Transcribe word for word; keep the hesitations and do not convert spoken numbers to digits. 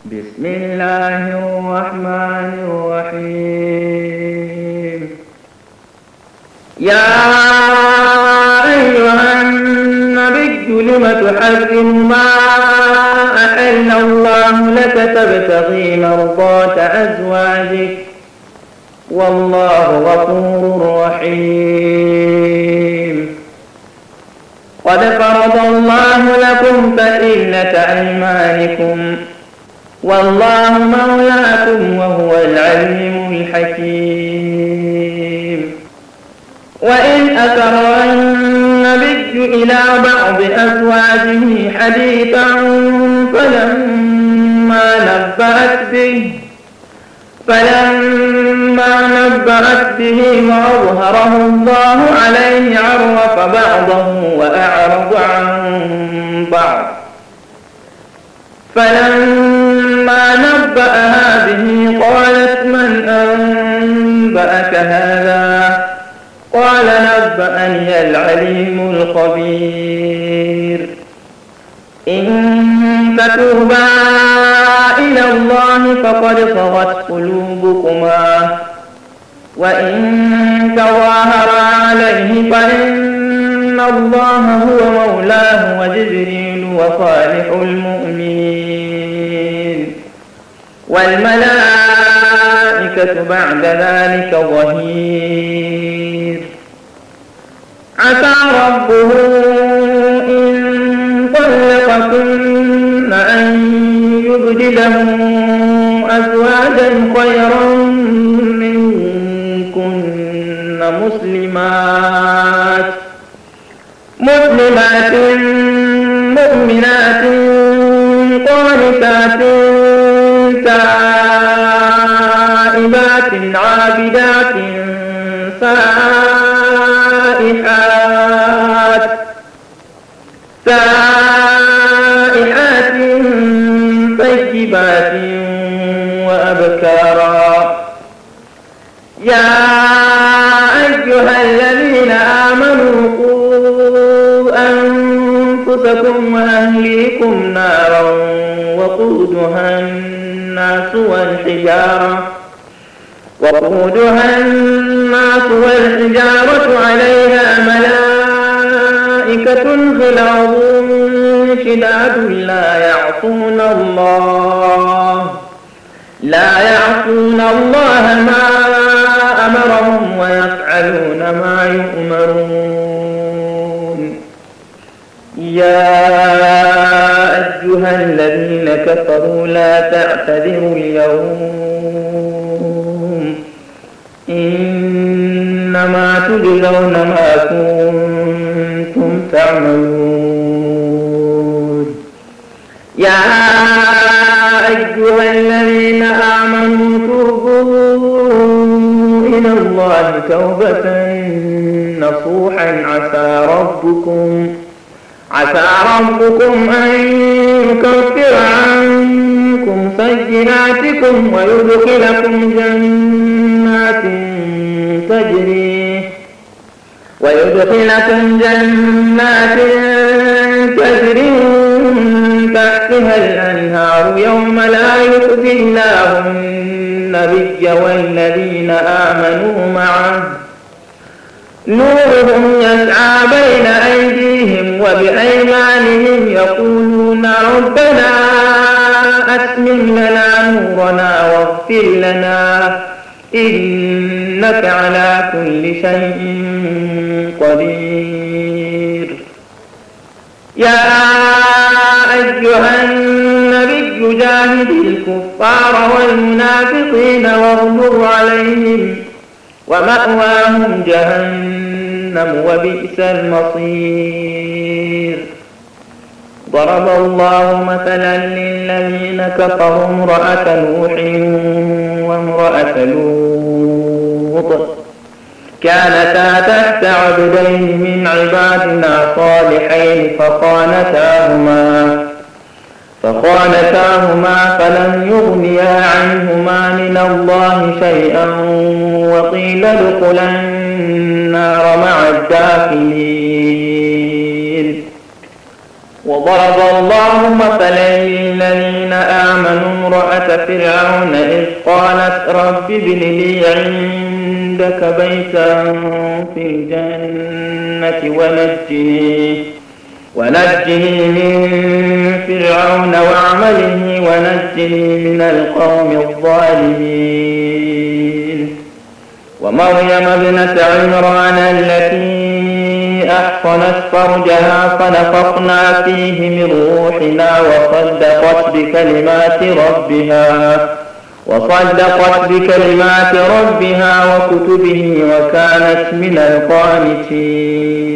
بسم الله الرحمن الرحيم. يا أيها النبي لم تحرم ما أحل الله لك تبتغي مرضات أزواجك والله غفور رحيم. قد فرض الله لكم تحلة أيمانكم والله مولاكم وهو العليم الحكيم. وإن أسر النبي إلى بعض أزواجه حديثا فلما نبأت به فلما نبأت به وأظهره الله عليه عرف بعضه وأعرض عن بعض. فلما نبأها به قالت من أنبأك هذا؟ قال نبأني العليم الخبير. إن تتوبا إلى الله فقد صغت قلوبكما وإن تظاهرا عليه فإن الله هو مولاه وجبريل وصالح المؤمنين والملائكة بعد ذلك ظهير. عسى ربه إن طلقكن أن يبدله أزواجا خيرا منكن مسلمات مسلمات مؤمنات قانتات تائبات عابدات سائحات سائحات طيبات وأبكارا. يا أيها الذين آمنوا قوا أنفسكم وأهليكم نارا وقودها الناس والحجارة وقودها الناس والحجارة عليها ملائكة غلاظ شداد لا يعصون الله لا يعصون الله ما أمرهم ويفعلون ما يؤمرون. يا أيها الذين كفروا لا تعتذروا اليوم إنما تجزون ما كنتم تعملون. يا أيها الذين آمنوا توبوا إلى الله توبة نصوحا عسى ربكم عسى ربكم أن يكفر عنكم سيئاتكم ويدخلكم جنات تجري ويدخلكم جنات تجري من تحتها الأنهار يوم لا يخزي الله النبي والذين آمنوا معه نورهم يسعى بين أيديهم وبأيمانهم يقولون ربنا أتمم لنا نورنا واغفر لنا إنك على كل شيء قدير. يا أيها النبي جاهد الكفار والمنافقين واغلظ عليهم ومأواهم جهنم وبئس المصير. ضرب الله مثلا للذين كفروا امرأة نوح وامرأة لوط كانتا تحت عبدين من عبادنا صالحين فخانتاهما فخانتاهما فلم يغنيا عنهما من الله شيئا وقيل ادخلا النار مع الداخلين. وضرب الله الله مثلا للذين آمنوا امرأة فرعون إذ قالت رب ابن لي عندك بيتا في الجنة ونجني ونجني من فرعون وعمله ونجني من القوم الظالمين. ومريم ابنة عمران التي أحصنت فرجها فنفخنا فيه من روحنا وصدقت بكلمات ربها وصدقت بكلمات ربها وكتبه وكانت من القانتين.